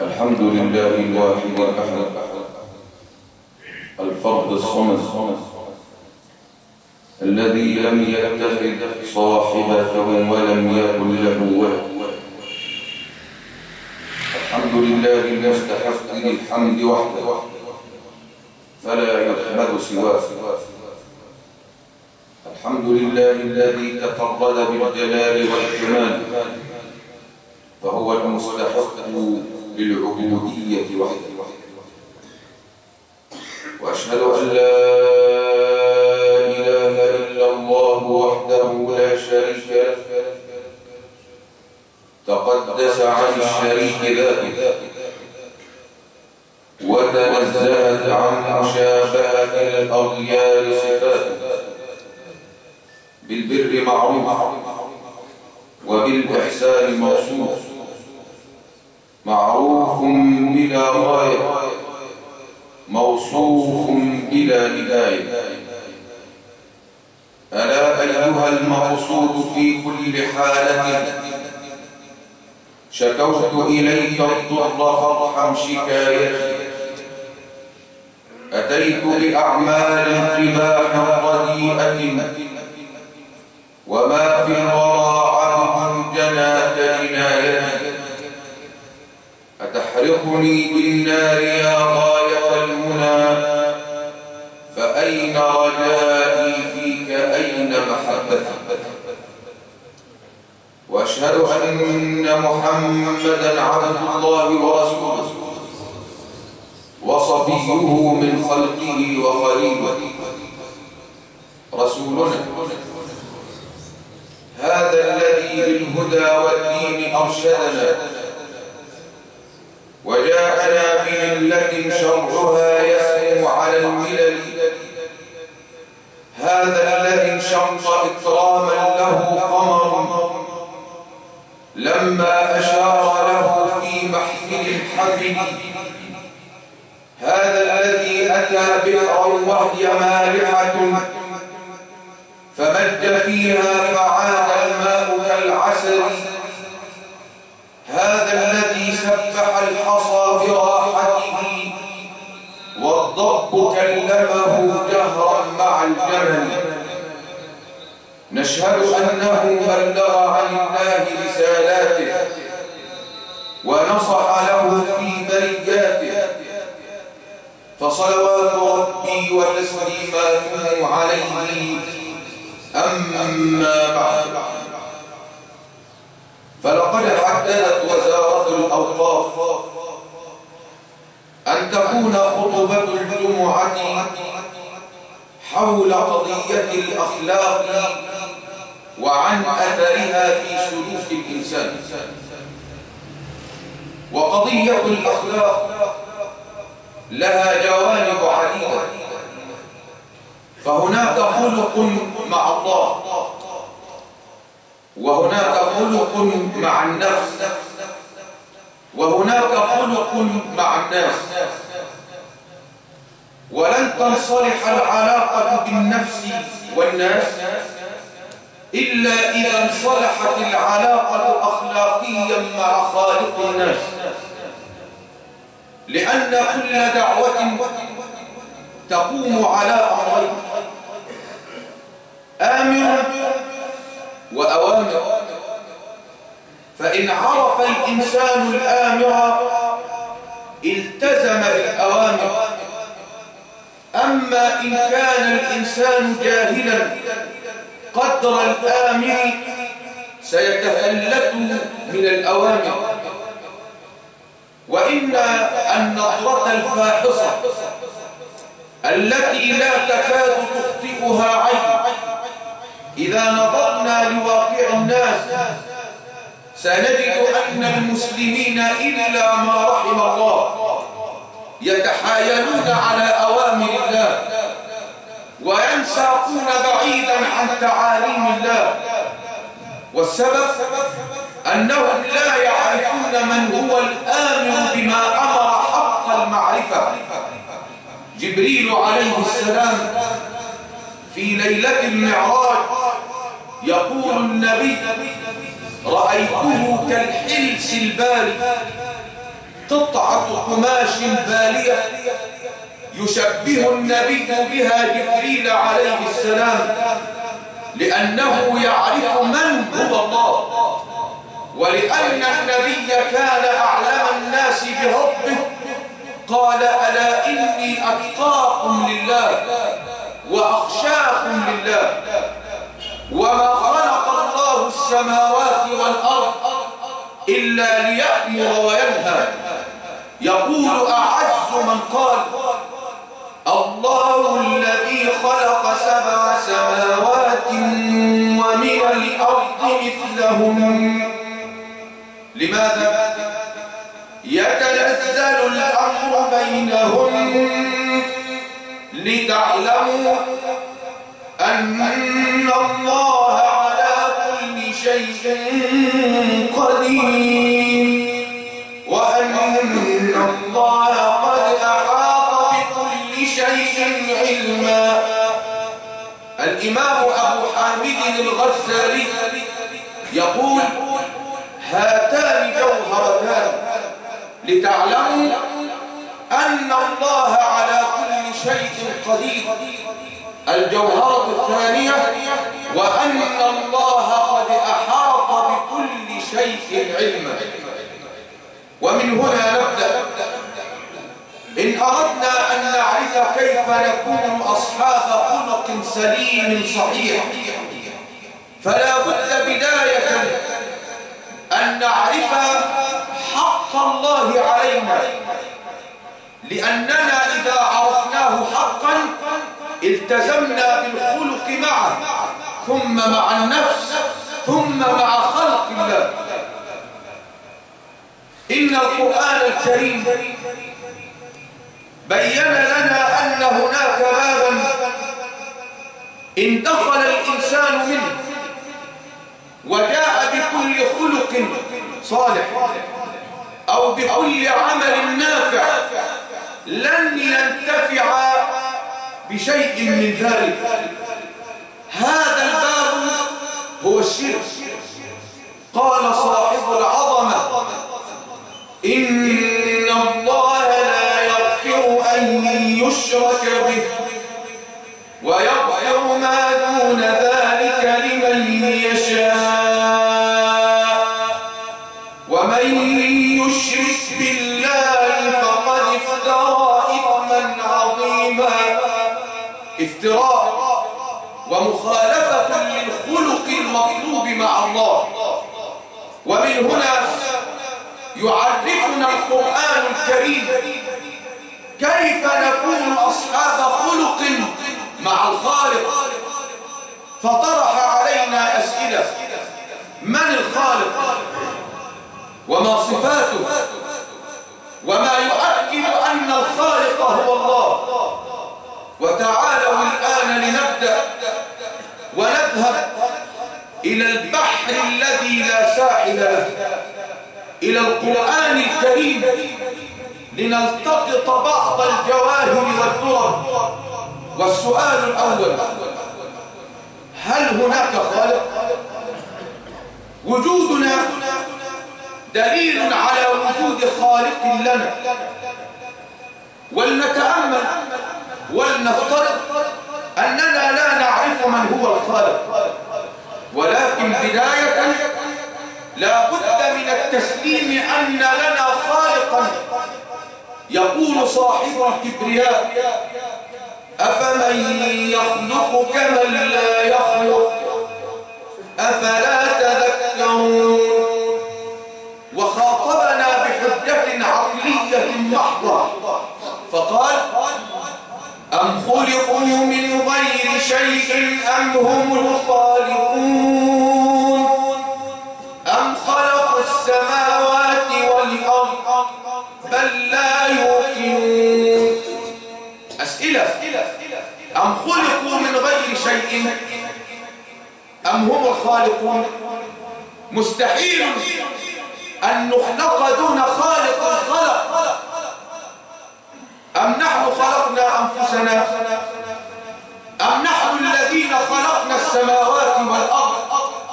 الحمد لله الواحد الأحد الفرد الصمد الذي لم يتخذ صاحبة ولم يكن له ولد. الحمد لله المستحق للحمد وحده فلا يحمد سواه. الحمد لله الذي تفرد بالجلال والكمال فهو المستحق للعبودية وحده. وأشهد أن لا إله إلا الله وحده لا شريك له تقدس عن الشريك ذاته وتنزهت عن مشابهة الأغيار صفاته. بالبر معروف وبالإحسان موصوف، معروف بلا غاية موصوف بلا نهاية. ألا أيها المقصود في كل حالة شكوت إليك الضر فارحم شكايتي. أتيت بأعمال قباح رديئة وما في الورى عبد جناك جنايتي. أتحرقني بالنار يا غاية المنى فأين رجائي فيك أين محبتي. وأشهد أن محمدًا عبد الله ورسوله وصفيه من خلقه وخليله. رسولنا هذا الذي بالهدى والدين أرشدنا وجاءنا بملة شرعها يسمو على الملل. هذا الذي انشق إكراما له قمر لما أشار له في محفل الحفل. هذا الذي أتى بئرا وهي مالحة فمج فيها فعاد الماء كالعسل. هذا الذي سبح الحصى براحته والضب كلمه جهرا مع الجمل. نشهد أنه بلغ عن الله رسالاته ونصح له في برياته. فصلوات ربي وتسليماته عليه. أما بعد، فلقد حددت وزارة الأوقاف أن تكون خطبة الجمعة حول قضية الأخلاق وعن أثرها في سلوك الإنسان. وقضية الأخلاق لها جوانب عديدة، فهناك خلق مع الله وهناك خلق مع النفس وهناك خلق مع الناس. ولن تنصلح العلاقة بالنفس والناس إلا إذا انصلحت العلاقة أخلاقيا مع خالق الناس. لأن كل دعوة تقوم على أمرين: آمر وأوامر. فإن عرف الإنسان الآمر التزم بالأوامر. أما إن كان الإنسان جاهلا قدر الآمر سيتفلت من الأوامر. وإن النظرة الفاحصة التي لا تكاد تخطئها عين إذا نظرنا لواقع الناس سنجد أن المسلمين إلا ما رحم الله يتحايلون على أوامر الله وينساقون بعيدا عن تعاليم الله. والسبب أنهم لا يعرفون من هو الآمر بما أمر حق المعرفة. جبريل عليه السلام في ليلة المعراج يقول النبي: رأيته كالحلس البارد قطعة قماش بالية يشبه النبي بها جبريل عليه السلام، لأنه يعرف من هو الله، ولأن النبي كان أعلم الناس بربه. قال: ألا إني أتقاكم لله وأخشاكم لله. وما خلق الله السماوات والأرض إلا ليأمر وينهى. يقول أعز من قال: الله الذي خلق 7 سماوات ومن الأرض مثلهم. لماذا؟ يتنزل الأمر بينهم لتعلموا أن الله على كل شيء قدير، وأن الله قد أحاط بكل شيء علما. الإمام أبو حامد الغزالي يقول: هاتان جوهرتان لتعلموا أن الله على كل شيء قدير. الجوهرة الثانية: وأن الله قد أحاط بكل شيء علما. ومن هنا نبدأ. إن أردنا أن نعرف كيف نكون أصحاب خلق سليم صحيح، فلا بد بداية أن نعرف حق الله علينا، لأننا إذا عرفناه حقا التزمنا بالخلق معه، ثم مع النفس، ثم مع خلق الله. إن القرآن الكريم بين لنا أن هناك بابا إن دخل الإنسان منه وجاء بكل خلق صالح أو بكل عمل نافع لن ينتفع بشيء من ذلك. هذا الباب هو الشرك. قال صاحب العظمة: إن الله لا يغفر أن يشرك به ويغفر ما دون ذلك لمن يشاء، ومن يشرك بالله فقد افترى إثما عظيما. افتراء ومخالفة للخلق المطلوب مع الله. ومن هنا يعرفنا القرآن الكريم كيف نكون أصحاب خلق مع الخالق، فطرح علينا أسئلة: من الخالق؟ وما صفاته؟ وما يؤكد أن الخالق هو الله؟ وتعالوا الآن لنبدأ ونذهب إلى البحر الذي لا ساحل له، إلى القرآن الكريم، لنلتقط بعض الجواهر والدرر. والسؤال الأول: هل هناك خالق؟ وجودنا دليل على وجود خالق لنا. ولنتأمل ولنفترض أننا لا نعرف من هو الخالق، ولكن بداية لا بد من التسليم أن لنا خالقا. يقول صاحب الكبرياء: أفمن يخلق كمن لا يخلق أفلا تذكرون. وخاطبنا بحجة عقلية محضة فقال: أم خلقوا من غير شيء أم هم الخالقون أم خلقوا السماوات والأرض بل لا يوقنون. أسئلة: أم خلقوا من غير شيء أم هم الخالقون؟ مستحيل أن نخلق دون خالق خلق. أم نحن خلقنا أنفسنا أم نحن الذين خلقنا السماوات والأرض؟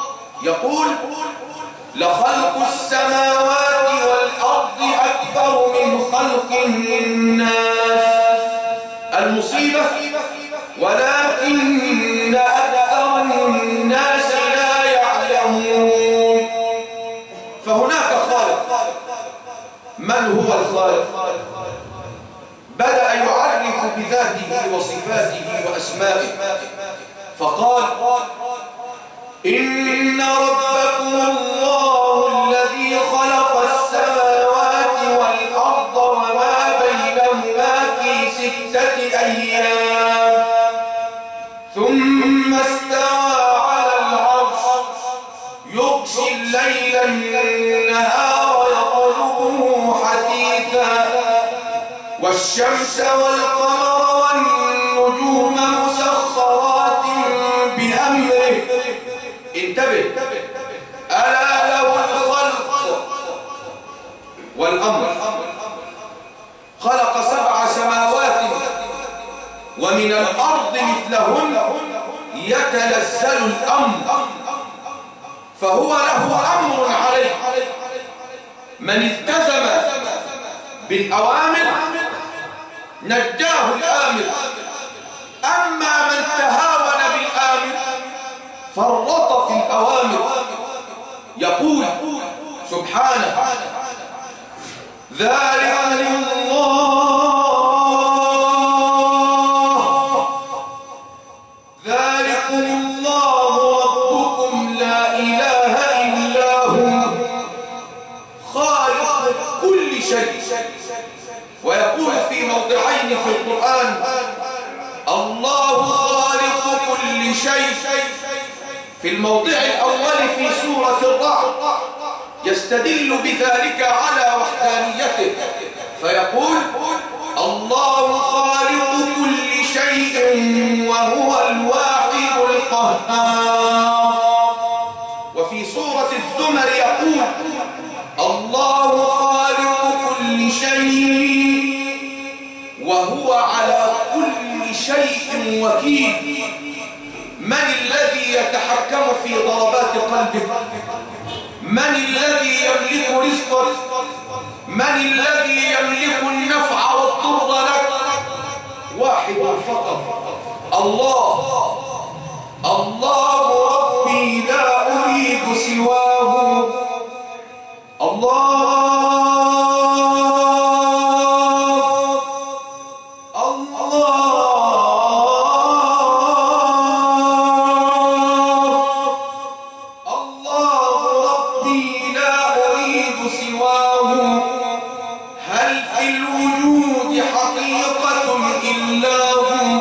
يقول: لخلق السماوات والأرض أكبر خلق الناس. المصيبة ولكن أكثر الناس لا يعلمون. فهناك خالق. من هو الخالق؟ بدأ يعرف بذاته وصفاته وأسمائه فقال: إن ربكم الله الذي خلق السماوات والأرض وما بينهما في 6 أيام ثم استوى على العرش يغشي الليل النهار يطلبه حثيثا والشمس والقمر والنجوم مسخرات بأمره. انتبه: ألا له الخلق والأمر. خلق 7 سماوات ومن الأرض مثلهن يتنزل الأمر، فهو له أمر عليه. من التزم بالأوامر نجاه الآمر، أما من تهاون بالآمر فرط في الأوامر. يقول سبحانه: ذلكم الله ربكم لا إله إلا هو خالق كل شيء. ويقول في موضعين في القرآن: الله خالق كل شيء. في الموضع الأول في سورة الرعد يستدل بذلك على وحدانيته فيقول: الله خالق كل شيء وهو الواحد القهار. وفي سورة الزمر يقول: الله خالق كل شيء وهو على كل شيء وكيل. من الذي يتحكم في ضربات قلبك؟ من الذي يملك رزقك؟ من الذي يملك النفع والضر لك؟ واحد فقط: الله. الله ربي لا أريد سواه. الله ربي لا أريد سواه. هل في الوجود حقيقة إلا هو؟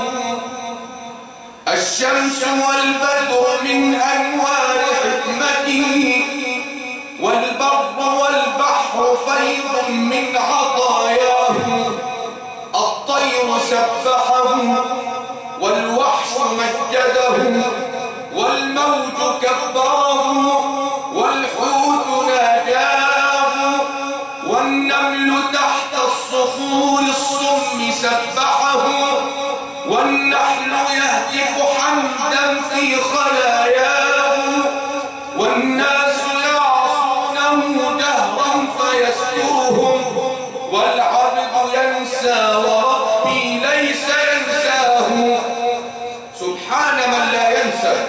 الشمس والبدر من أنوار حكمته والبر والبحر فيض من عطاياه. الطير سبحه والوحش مجده والموج كبره والحوت ناداه والنمل تحت الصخور الصم سبحه والنحل يهتف حمدا في خلاياه والناس يعصونه جهرا فيسترهم والعبد ينسى وربي ليس ينساه. سبحان من لا ينسى.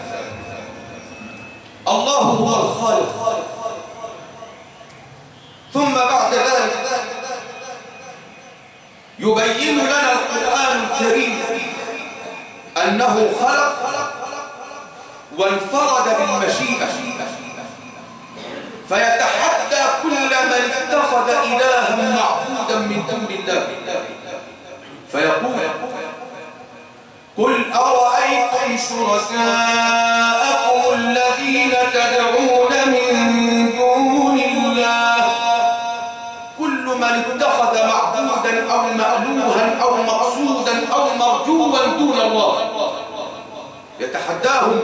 الله هو الخالق. ثم بعد ذلك يبين لنا القرآن الكريم أنه خلق وانفرد بالمشيئة، فيتحدى كل من اتخذ إلها معبودا من دون الله فيقول: قل أرأيتم شركاءكم الذين تدعون من دون الله. كل من اتخذ معبودا أو مألوها أو مقصودا أو مرجوا دون الله يتحداهم: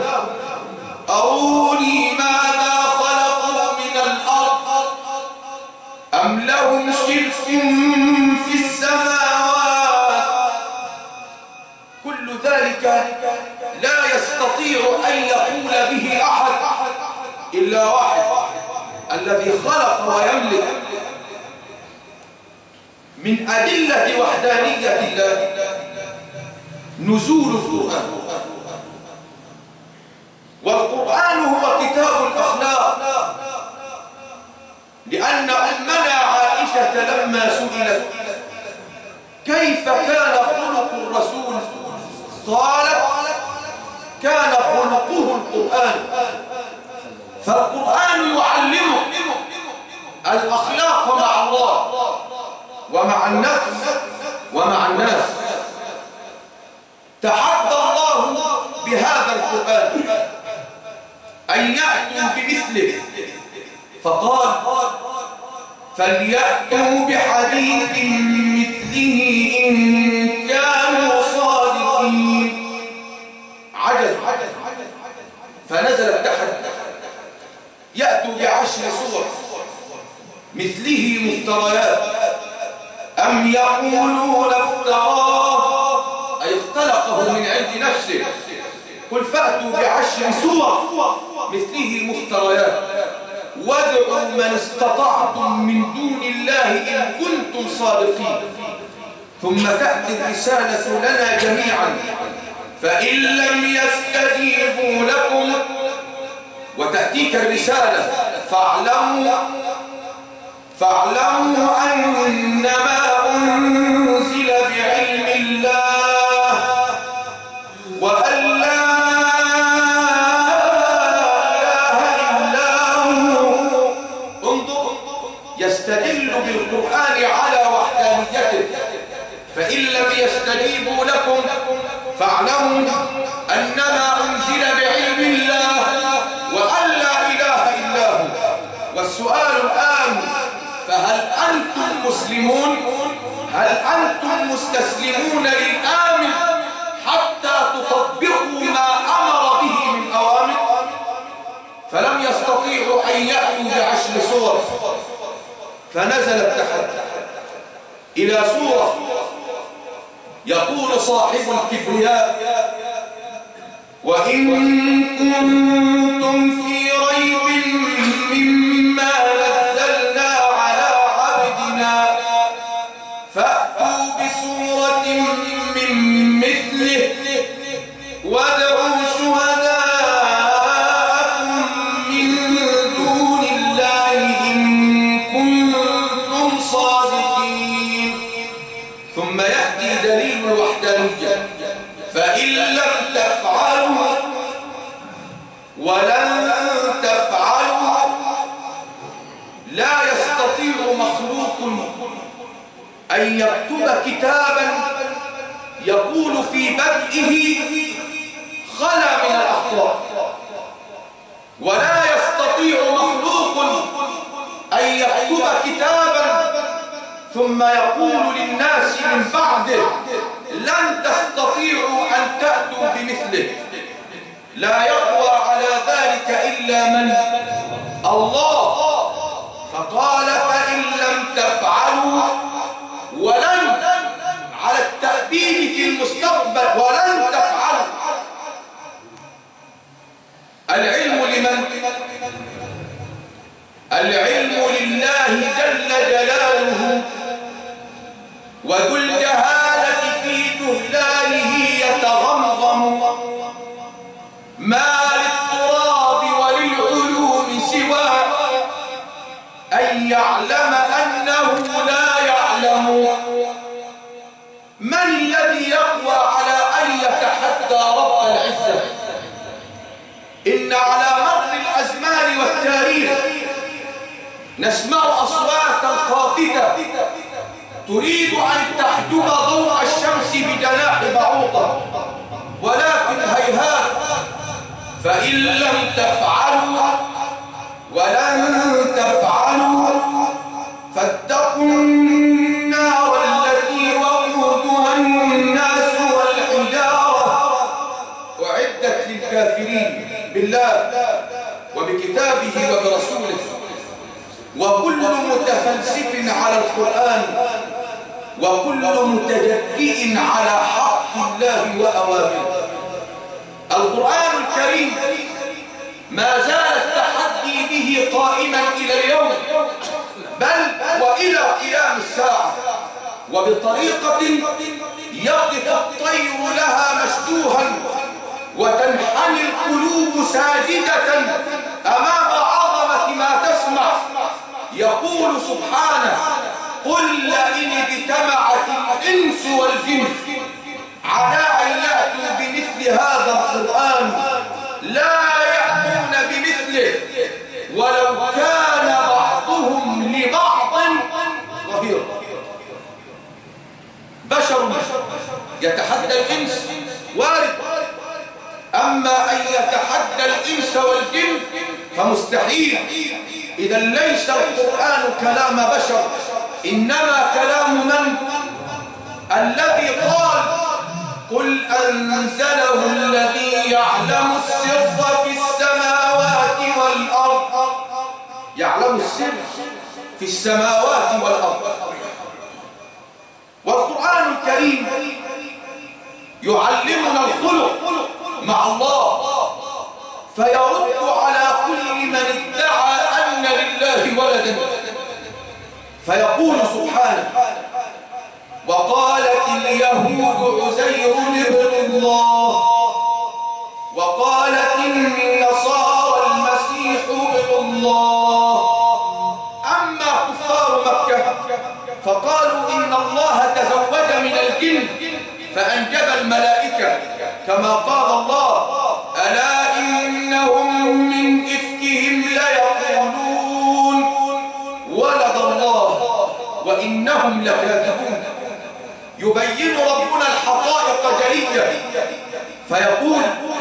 أروني ماذا خلقوا من الأرض أم لهم شرك في السماوات. كل ذلك لا يستطيع أن يقول به أحد إلا واحد الذي خلق ويملك. من أدلة وحدانية الله نزول القرآن. والقرآن هو كتاب الأخلاق، لأن أمنا عائشة لما سئلت كيف كان خلق الرسول قالت كان خلقه القرآن. فالقرآن يعلمه الأخلاق مع الله ومع النفس ومع الناس. تحدى الله بهذا القرآن أن يأتوا بمثله، فقال فليأتوا بحديث مثله إن كانوا صادقين. عجز فنزل التحدي يأتوا ب10 سور مثله مفتريات أم يقولون افتراه أي اختلقه من عند نفسه. قل فأتوا ب10 سور مثله مفتريات وادعوا من استطعتم من دون الله إن كنتم صادقين. ثم تأتي الرسالة لنا جميعا فإن لم يستجيبوا لكم، وتأتيك الرسالة فاعلموا أنما أنزل بعلم الله وأن لا إله إلا هو. انظر يستدل بالقرآن على وحدانيته. فإن لم يستجيبوا لكم فاعلموا أنما أنزل بعلم الله وأن لا إله إلا هو. والسؤال الآن فهل أنتم مسلمون؟ هل أنتم مستسلمون للآمر حتى تطبقوا ما أمر به من أوامر؟ فلم يستطيعوا أن يأتوا ب10 سور، فنزل التحدي إلى سورة يقول صاحب الكبرياء وإن كنتم في ريب مما نزلنا على عبدنا فأتوا بسورة من مثله وادعوا شهداءكم من دون الله إن كنتم صادقين. ثم يأتي دليل الوحدانية فإن لم تفعلوا ولن تفعلوا لا يستطيع مخلوق أن يكتب كتابا يقول في بدئه خلا من الأخطاء، ولا يستطيع مخلوق أن يكتب كتابا ثم يقول للناس من بعده لن تستطيعوا أن تأتوا بمثله. لا يقوى على ذلك إلا من الله. فقال فإن لم تفعلوا ولن على التأبيد في المستقبل ولن تفعلوا. العلم لمن؟ العلم لله جل جلاله، وذو الجهالة في جهلاله يتغمغم. ما للتراب وللعلوم سوى أن يعلم أنه لا يعلم. من الذي يقوى على أن يتحدى رب العزة؟ إن على مر الأزمان والتاريخ نسمع أصواتا خافتة تريد أن تحجب ضوء الشمس بجناح بعوضة، ولكن هيهات. فإن لم تفعلوا ولن تفعلوا فاتقوا النار التي وقودها الناس والحجارة أعدت للكافرين بالله وبكتابه وبرسوله. وكل متفلسف على القرآن وكل متجرئ على حق الله وأوامره. القرآن الكريم ما زال التحدي به قائما إلى اليوم، بل وإلى قيام الساعة. وبطريقة يقف الطير لها مشدوها وتنحني القلوب ساجدة أمام عظمة ما تسمع. يقول سبحانه: قل لئن اجتمعت الإنس والجن على أن يأتوا بمثل هذا القرآن لا يأتون بمثله ولو كان بعضهم لبعض ظهيرا. بشر يتحدى الإنس وارد، أما أن يتحدى الإنس والجن فمستحيل. إذا ليس القرآن كلام بشر، إنما كلام من؟ الذي قال: قل أنزله الذي يعلم السر في السماوات والأرض. يعلم السر في السماوات والأرض. والقرآن الكريم يعلمنا الخلق مع الله، فيرد على كل من ادعى أن لله ولدا، فيقول سبحانه: وقالت اليهود عزير ابن الله، وقالت النصارى المسيح ابن الله. أما كفار مكة فقالوا إن الله تزوج من الجن فأنجب الملائكة، كما قال الله: ألا إنهم من إفكهم ليقولون ولد الله وإنهم لكاذبون. يبين ربنا الحقائق جلية فيقول: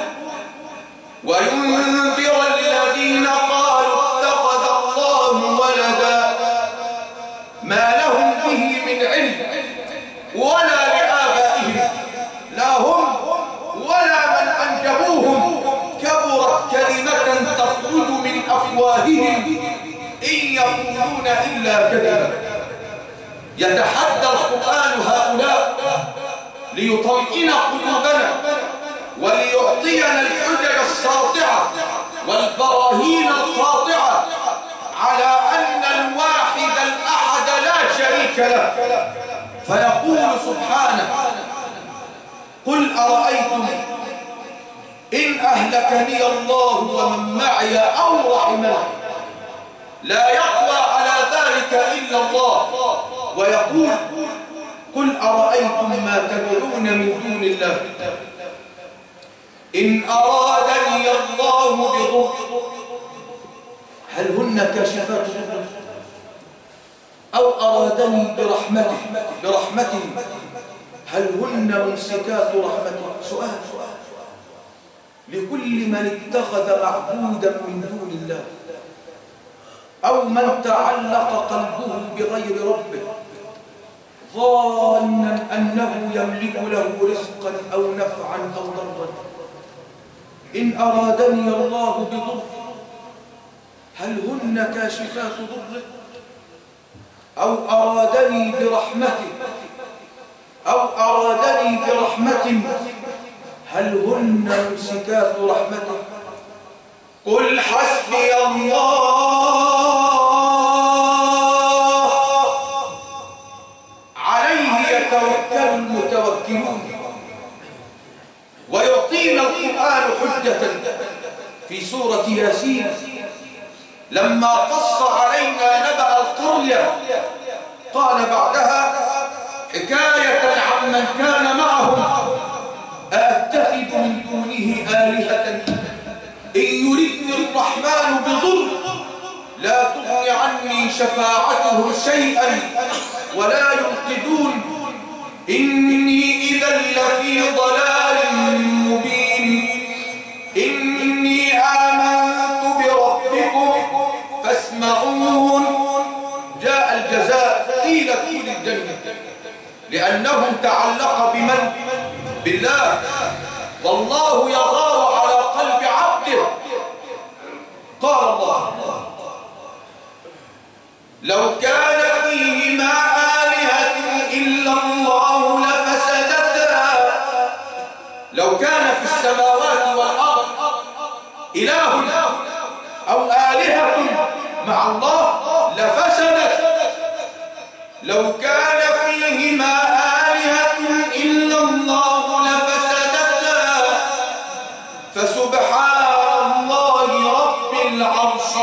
وينذر الذين قالوا اتخذ الله ولدا ما لهم به من علم ولا لآبائهم لا هم ولا من أنجبوهم كبرت كلمة تخرج من أفواههم إن يقولون إلا كذبا. يتحدى القرآن هؤلاء ليطمئن قلوبنا وليعطينا الحجج الساطعة والبراهين القاطعة على أن الواحد الأحد لا شريك له. فيقول سبحانه: قل أرأيتم إن أهلكني الله ومن معي أو رحمنا لا يقوى على ذلك إلا الله. ويقول: قل أرأيتم ما تدعون من دون الله إن أرادني الله بضر هل هن كاشفات ضره أو أرادني برحمة هل هن ممسكات رحمته. سؤال لكل من اتخذ معبودا من دون الله أو من تعلق قلبه بغير ربه ظانا أنه يملك له رزقا أو نفعا أو ضرا. إن أرادني الله بضر هل هن كاشفات ضره أو أرادني برحمة هل هن ممسكات رحمته. قل حسبي الله عليه يتوكل المتوكلون. ويعطينا القرآن حجة في سورة ياسين لما قص علينا نبأ القرية قال بعدها حكاية عمن كان معهم: أأتخذ من دونه آلهة إن يردني الرحمن بضر لا تغني عني شفاعتهم شيئا ولا ينقذون إني إذا لفي ضلال مبين. إني آمنت بربكم فاسمعون. جاء الجزاء قيل ادخل الجنة لأنه تعلق بمن؟ بالله. والله يغار على قلب عبده. قال الله: لو كان فيهما آلهة إلا الله لفسدتا. لو كان في السماوات والأرض إله أو آلهة مع الله لفسدت. لو كان فيهما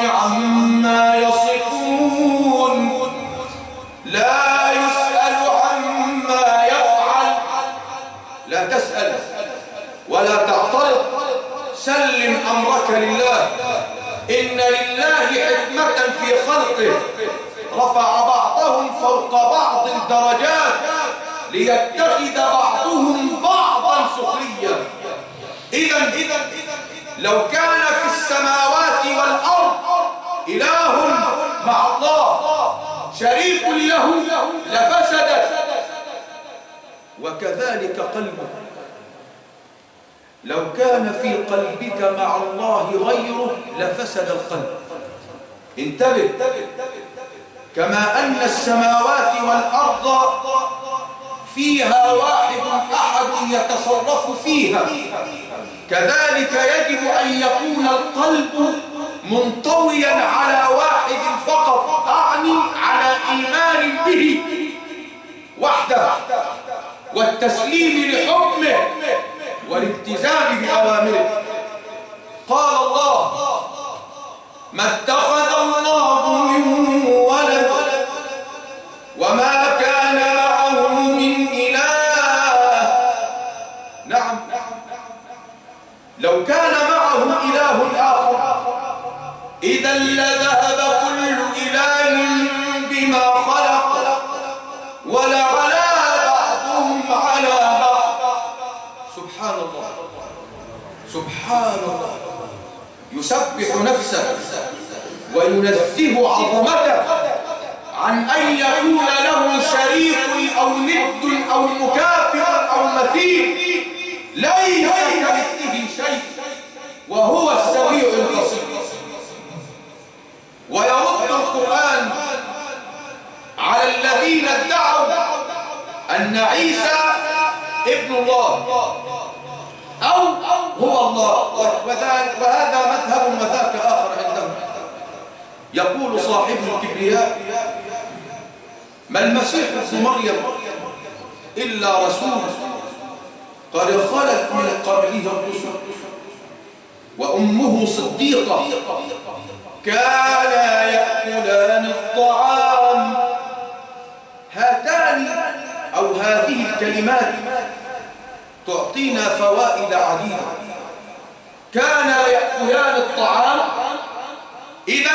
عما يصفون لا يسأل عما يفعل. لا تسأل ولا تعترض، سلم أمرك لله. إن لله حكمة في خلقه، رفع بعضهم فوق بعض درجات ليتخذ بعضهم بعضا سخريا. إذا لو كان في السماوات والأرض إله مع الله شريك له لفسدت، وكذلك قلبك. لو كان في قلبك مع الله غيره لفسد القلب. انتبه، كما أن السماوات والأرض فيها واحد أحد يتصرف فيها، كذلك يجب أن يكون القلب منطويا على واحد فقط، أعني على إيمان به وحده والتسليم لحكمه والالتزام بأوامره. قال الله: ما اتخذ الله من ولد وما كان معه من إله. نعم، لو كان معه إله آخر إذا لذهب كل إله بما خلق ولعلى بعضهم على بعض. سبحان الله، سبحان الله، يسبح نفسه وينزه عظمته عن أن يكون له شريك أو ند أو مكافئ أو مثيل. ليس كمثله شيء وهو السميع البصير. ويرد القرآن على الذين ادعوا أن عيسى ابن الله أو هو الله، وهذا مذهب وذاك آخر عندهم. يقول صاحب الكبرياء: ما المسيح ابن مريم إلا رسول قد خلت من قبله الرسل وأمه صديقة كانا يأكلان الطعام. هاتان أو هذه الكلمات تعطينا فوائد عديدة. كانا يأكلان الطعام، إذا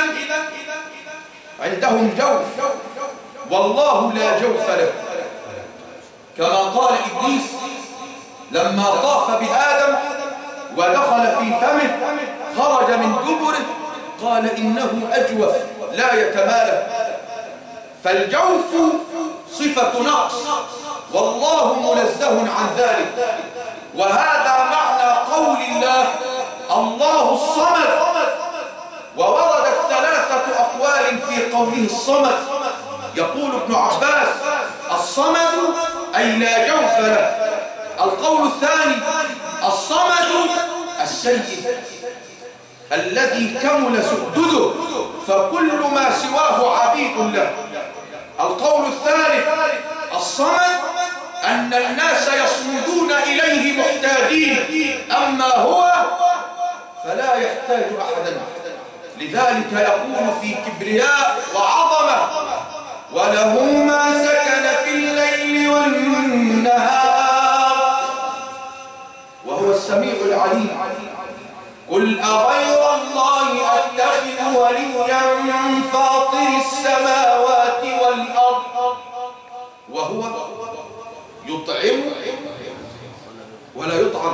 عندهم جوف والله لا جوف له، كما قال إبليس لما طاف بآدم ودخل في فمه خرج من دبره قال إنه أجوف لا يتمالك. فالجوف صفة نقص والله منزه عن ذلك. وهذا معنى قول الله الله الصمد. ووردت 3 أقوال في قوله الصمد. يقول ابن عباس: الصمد أي لا جوف له. القول الثاني: الصمد السيد الذي كمل سؤدده فكل ما سواه عبيد له. القول الثالث: الصمد أن الناس يصمدون إليه محتاجين، أما هو فلا يحتاج أحدا. لذلك يقول في كبرياء وعظمة: وله ما سكن في الليل والنهار وهو السميع العليم. قل أغير الله أتخذ وليا فاطر السماوات والأرض وهو يطعم ولا يطعم،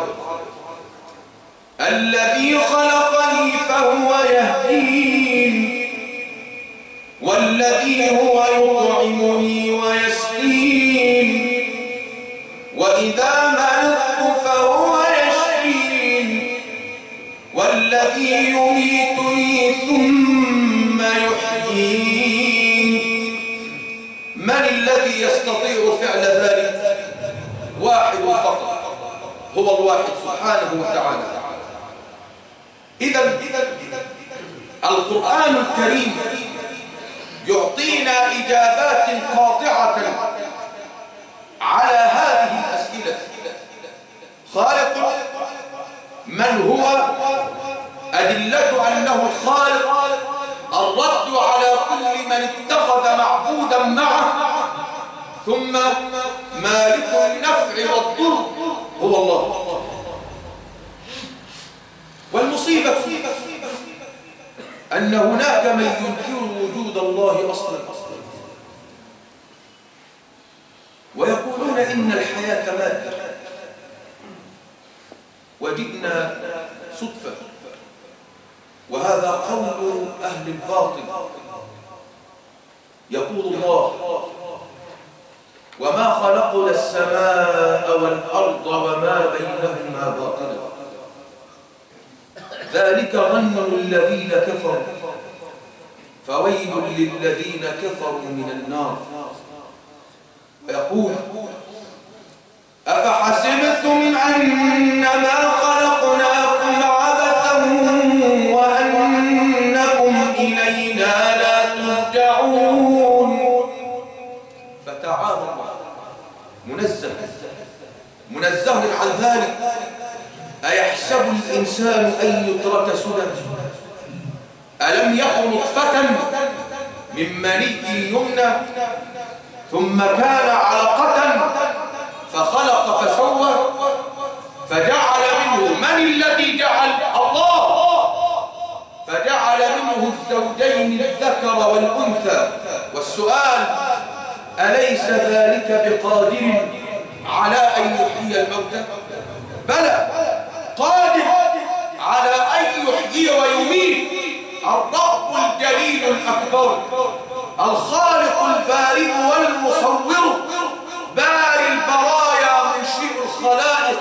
الذي خلقني فهو يهدين، والذي هو يطعمني ويسقين، وإذا مرضت فهو يشفين، والذي يميتني ثم يحيين. من الذي يستطيع فعل ذلك؟ واحد فقط، هو الواحد سبحانه وتعالى. إذا القرآن الكريم يعطينا إجابات قاطعة على هذه الأسئلة. خالق من هو؟ أدلة أنه الخالق ثم مالك النفع والضر هو الله. والمصيبة أن هناك من ينكر وجود الله أصلا ويقولون إن الحياة مادة، وجئنا صدفة، وهذا قول أهل الباطل. يقول الله: وما خلقنا السماء والأرض وما بينهما باطلا، ذلك ظن الذين كفروا فويل للذين كفروا من النار. ويقول: أفحسبتم أنما خلقناكم عبثا وأنكم إلينا لا ترجعون. فتعالى الله منزه عن ذلك. أيحسب الإنسان أن يترك سدى؟ ألم يكن نطفة من مني يمنى ثم كان علقة فخلق فسوى فجعل منه، من الذي جعل؟ الله. فجعل منه الزوجين الذكر والأنثى. والسؤال: أليس ذلك بقادر على أن يحيي الموتى؟ بلى، قادر على أن يحيي ويميت. الرب الجليل الأكبر، الخالق البارئ والمصور، باري البرايا منشئ الخلائق،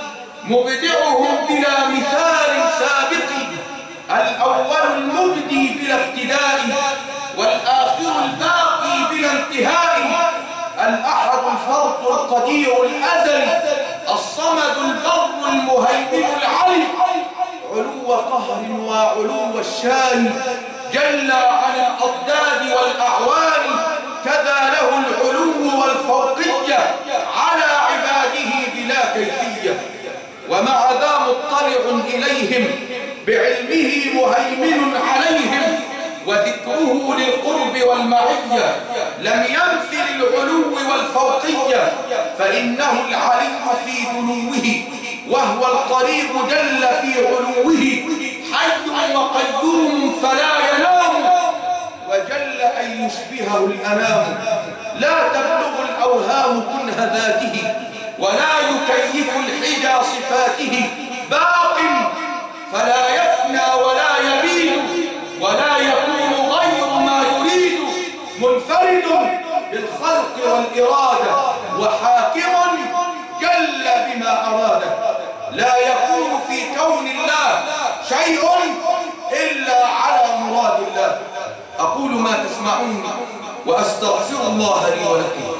مبدعهم بلا مثال سابق، الأول المبدي بلا ابتداء والآخر الباقي بلا انتهاء، الأحد الفرد القدير الأزلي، الصمد البر المهيمن العلي، علو قهر وعلو الشان، جل عن الأضداد والأعوان، كذا له العلو والفوقية على عباده بلا كيفية، ومع ذا مطلع إليهم بعلمه مهيمن عليهم، وذكره للقرب والمعية لم ينفي للعلو والفوقية، فإنه العلي في دنوه وهو القريب جل في علوه، حي وقيوم فلا ينام، وجل أن يشبهه الأنام، لا تبلغ الأوهام كنه ذاته ولا يكيف الحجى صفاته، باق فلا يفنى ولا يبيد ولا يكون غير ما يريد، منفرد بالخلق والإرادة وحاكم جل بما أراده، لا يكون في كون الله شيء إلا على مراد الله. أقول ما تسمعون وأستغفر الله لي ولكم.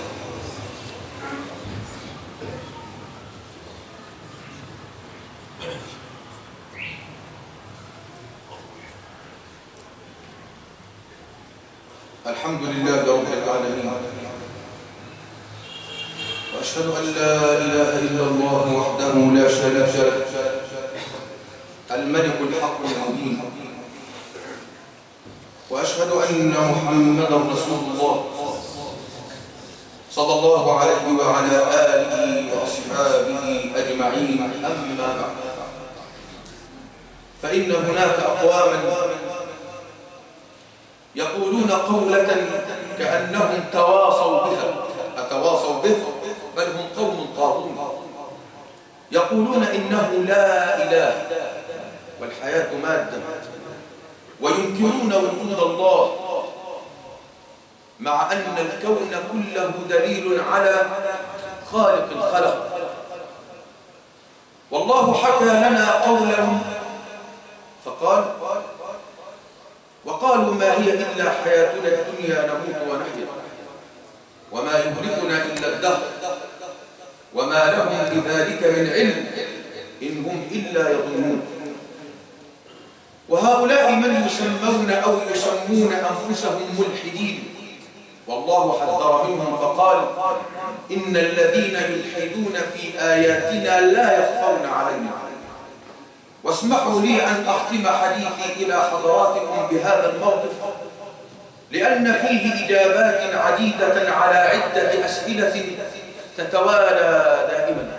الحمد لله رب العالمين، وأشهد أن لا إله إلا الله وحده لا شريك له، الملك الحق المبين، وأشهد أن محمدا رسول الله صلى الله عليه وعلى آله وأصحابه أجمعين. أما بعد، فإن هناك أقواما يقولون قولة كأنهم تواصوا بها، أتواصوا به؟ بل هم قوم طاغون، يقولون إنه لا إله والحياة مادة، وينكرون وجود الله، مع أن الكون كله دليل على خالق الخلق. والله حكى لنا قولهم فقال: وقالوا ما هي إلا حياتنا الدنيا نموت ونحيا وما يهلكنا إلا الدهر وما لهم بذلك من علم إن هم إلا يظنون. وهؤلاء من يسمون أو يسمون أنفسهم ملحدين، والله حذر منهم فقال: إن الذين يلحدون في آياتنا لا يخفون علينا. واسمحوا لي أن أختم حديثي إلى حضراتكم بهذا الموقف لأن فيه إجابات عديدة على عدة أسئلة تتوالى دائما.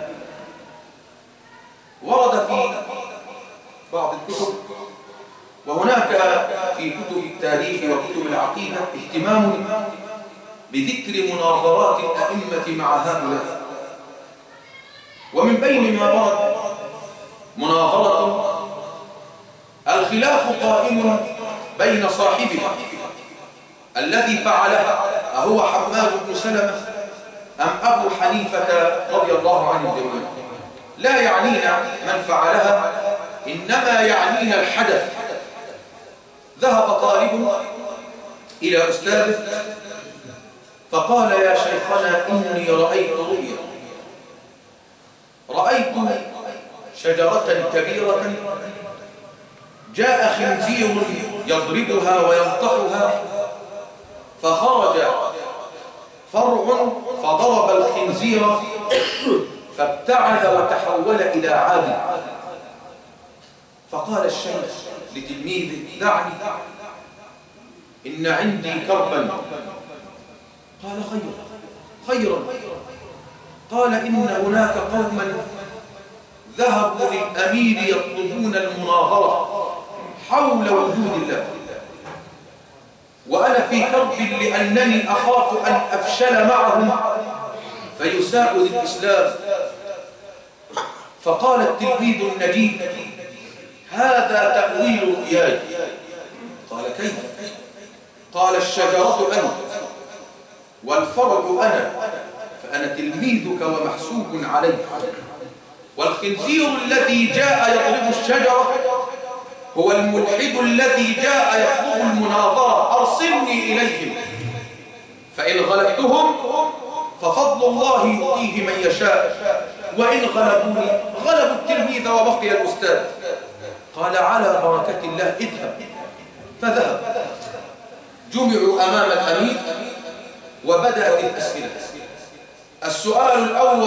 ورد في بعض الكتب وهناك في كتب التاريخ وكتب العقيدة اهتمام بذكر مناظرات الأئمة مع هؤلاء، ومن بين ما ورد مناظرة الخلاف قائم بين صاحبها الذي فعلها أهو حماد بن سلمة أم أبو حنيفة رضي الله عنه الجميع. لا يعنينا من فعلها، إنما يعنينا الحدث. ذهب طالب إلى أستاذه فقال: يا شيخنا إني رأيت رؤيا، رأيت شجرة كبيرة جاء خنزير يضربها وينطحها، فخرج فرع فضرب الخنزير فابتعد وتحول إلى عاد. فقال الشيخ لتلميذه: دعني، إن عندي كربا. قال: خيرا. قال: إن هناك قوما ذهبوا للأمير يطلبون المناظرة حول وجود الله، وأنا في كرب لأنني أخاف أن أفشل معهم فيساء للإسلام. فقال التلميذ النجيب: هذا تأويل رؤياي. قال: كيف؟ قال: الشجرة أنت والفرع أنا، فأنا تلميذك ومحسوب عليك، والخنزير الذي جاء يضرب الشجرة هو الملحد الذي جاء يطلب المناظرة، أرسلني إليهم، فإن غلبتهم ففضل الله يؤتيه من يشاء، وإن غلبوني غلبوا التلميذ وبقي الأستاذ. قال: على بركة الله اذهب. فذهب. جمعوا أمام الأمير وبدأت الأسئلة. السؤال الأول: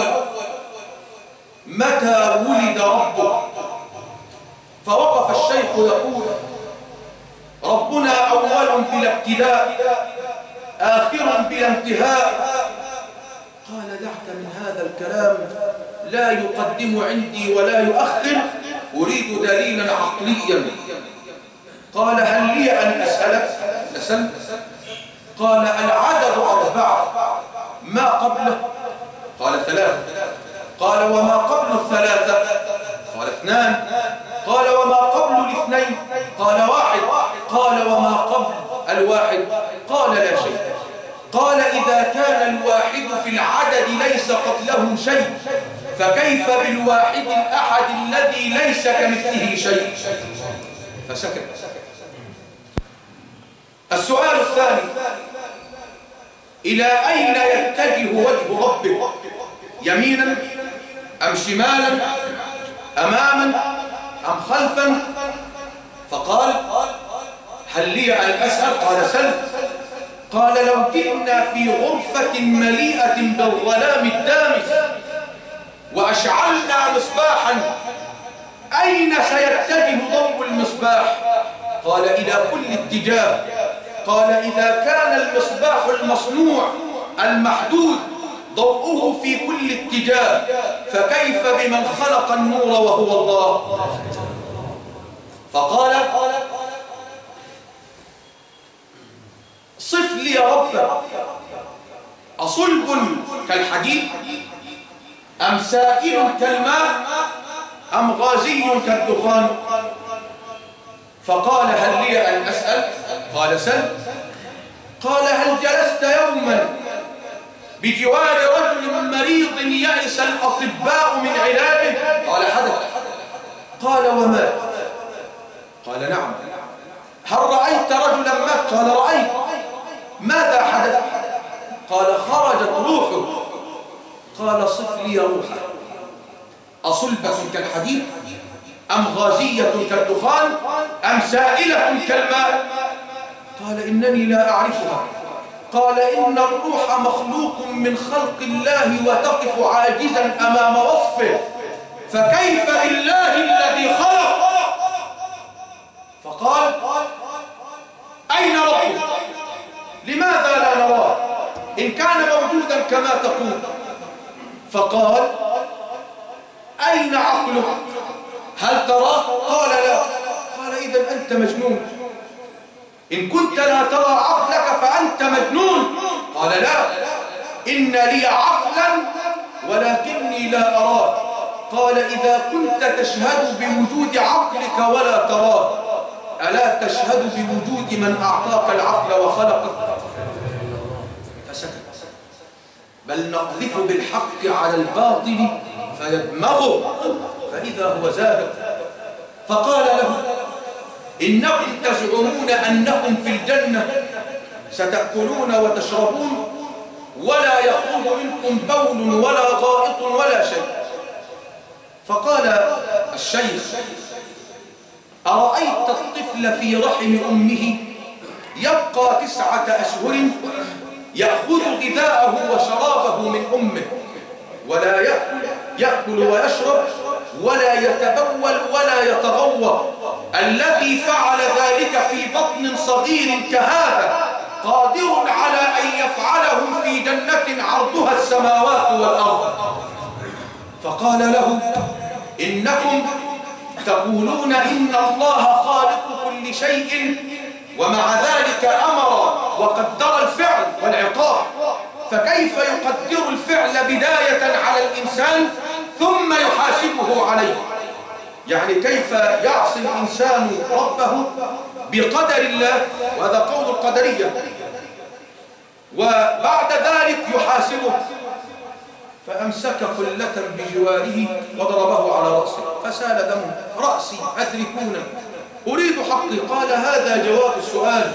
متى ولد ربك؟ فوقف الشيخ يقول: ربنا أول بلا ابتداء، آخر بلا انتهاء. قال: دعك من هذا الكلام، لا يقدم عندي ولا يؤخر، أريد دليلا عقليا. قال: هل لي أن أسألك؟ أسأل. قال: العدد 4، ما قبله؟ قال: 3. قال: وما قبل 3؟ قال: 2. قال: وما قبل 2؟ قال: 1. قال: وما قبل 1؟ قال: لا شيء. قال: إذا كان الواحد في العدد ليس قبله شيء، فكيف بالواحد الأحد الذي ليس كمثله شيء؟ فسكت. السؤال الثاني: إلى أين يتجه وجه ربك؟ يمينا أم شمالا؟ أماما أم خلفا؟ فقال: هل لي أن أسأل؟ قال: سل. قال: لو جئنا في غرفة مليئة بالظلام الدامس وأشعلنا مصباحا، أين سيتجه ضوء المصباح؟ قال: إلى كل اتجاه. قال: إذا كان المصباح المصنوع المحدود ضوءه في كل اتجاه، فكيف بمن خلق النور وهو الله؟ فقال: صف لي ربك، أصلب كالحديد أم سائل كالماء أم غازي كالدخان؟ فقال: هل لي أن أسأل؟ قال: سل. قال: هل جلست يوما بجوار رجل مريض يئس الأطباء من علاجه؟ قال: حدث. قال: ومات؟ قال: نعم. هل رأيت رجلا مات؟ قال: رأيت. ماذا حدث؟ قال: خرجت روحه. قال: صف لي روحه، أصلبة كالحديد أم غازية كالدخان أم سائلة كالماء؟ قال: إنني لا أعرفها. قال: إن الروح مخلوق من خلق الله وتقف عاجزا أمام وصفه، فكيف بالله الذي خلق؟ فقال: أين ربك؟ لماذا لا نراه إن كان موجودا كما تقول؟ فقال: أين عقلك؟ هل تراه؟ قال: لا. قال: إذن أنت مجنون. إن كنت لا ترى عقلك فأنت مجنون. قال: لا، إن لي عقلا ولكني لا أراه. قال: إذا كنت تشهد بوجود عقلك ولا تراه، ألا تشهد بوجود من أعطاك العقل وخلقك؟ فسكت. بل نقذف بالحق على الباطل فيدمغه فإذا هو زاهق. فقال له: إنكم تزعمون أنكم في الجنة ستأكلون وتشربون ولا يخرج منكم بول ولا غائط ولا شيء. فقال الشيخ: أرأيت الطفل في رحم أمه يبقى 9 أشهر يأخذ غذاءه وشرابه من أمه ولا يأكل ويشرب ولا يتبول ولا يتغوط، الذي فعل ذلك في بطن صغير كهذا قادر على أن يفعله في جنة عرضها السماوات والأرض. فقال له: إنكم تقولون إن الله خالق كل شيء، ومع ذلك أمر وقدر الفعل والعقاب، فكيف يقدر الفعل بداية على الإنسان ثم يحاسبه عليه؟ يعني كيف يعصي الإنسان ربه بقدر الله، وهذا قول القدرية، وبعد ذلك يحاسبه؟ فأمسك قلة بجواره وضربه على رأسه فسال دمه. رأسي أدركونه، أريد حقي. قال: هذا جواب السؤال،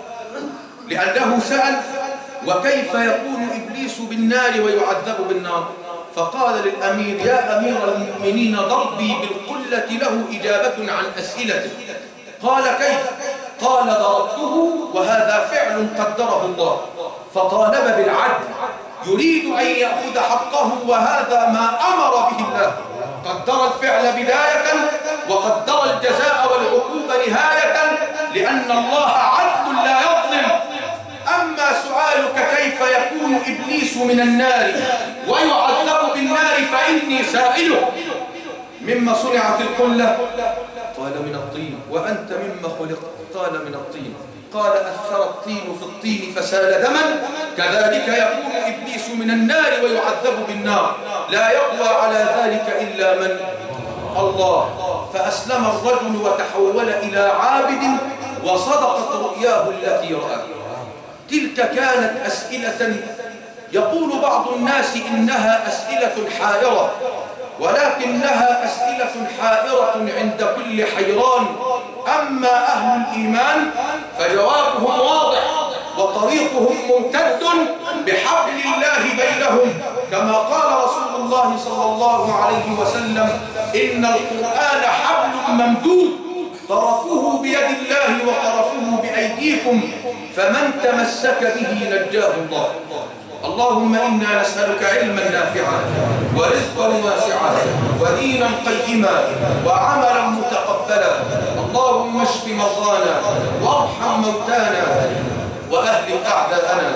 لأنه سأل: وكيف يكون إبليس بالنار ويعذب بالنار؟ فقال للأمير: يا أمير المؤمنين، ضربي بالقلة له إجابة عن أسئلته. قال: كيف؟ قال: ضربته وهذا فعل قدره الله، فطالب بالعدل، يريد أن يأخذ حقه، وهذا ما أمر به الله. قدر الفعل بداية وقدر الجزاء والعقوبة نهاية، لأن الله عدل لا يظلم. أما سؤالك كيف يكون إبليس من النار ويعذب بالنار فإني سائله: مما صنعت القلة؟ قال: من الطين. وأنت مما خلقت؟ قال: من الطين. قال: أثر الطين في الطين فسال دما، كذلك يكون إبليس من النار ويعذب بالنار، لا يقوى على ذلك إلا من الله. فأسلم الرجل وتحول إلى عابد، وصدقت رؤياه التي رآها. تلك كانت أسئلة يقول بعض الناس إنها أسئلة حائرة، ولكنها أسئلة حائرة عند كل حيران. أما أهل الإيمان فجوابهم واضح وطريقهم ممتد بحبل الله بينهم، كما قال رسول الله صلى الله عليه وسلم: إن القرآن حبل ممدود، طرفه بيد الله وطرفه بأيديكم، فمن تمسك به نجاه الله. اللهم إنا نسألك علما نافعا ورزقا واسعا ودينا قيما وعملا متقبلا. اللهم اشف مرضانا وارحم موتانا وأهلك أعداءنا.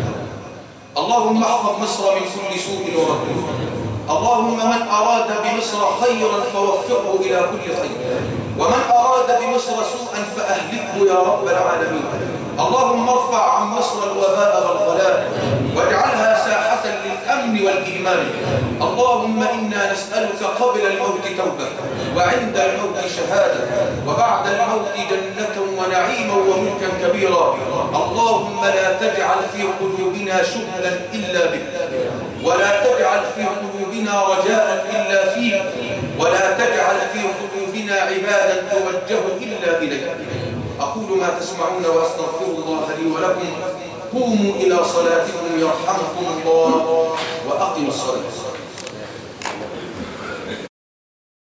اللهم احفظ مصر من كل سوء ومكروه. اللهم من أراد بمصر خيرا فوفقه إلى كل خير، ومن أراد بمصر سوءا فأهلكه يا رب العالمين. اللهم ارفع عن مصر الوباء والغلاء واجعلها ساحة للأمن والإيمان. اللهم إنا نسألك قبل الموت توبة، وعند الموت شهادة، وبعد الموت جنة ونعيما وملكا كبيرا. اللهم لا تجعل في قلوبنا شغلا إلا بك، ولا تجعل في قلوبنا رجاء إلا فيك، ولا تجعل في قلوبنا عبادا توجه إلا إليك. أقول ما تسمعون وأستغفر الله لي ولكم. قوموا إلى صلاتكم يرحمكم الله، وأقيموا الصلاة.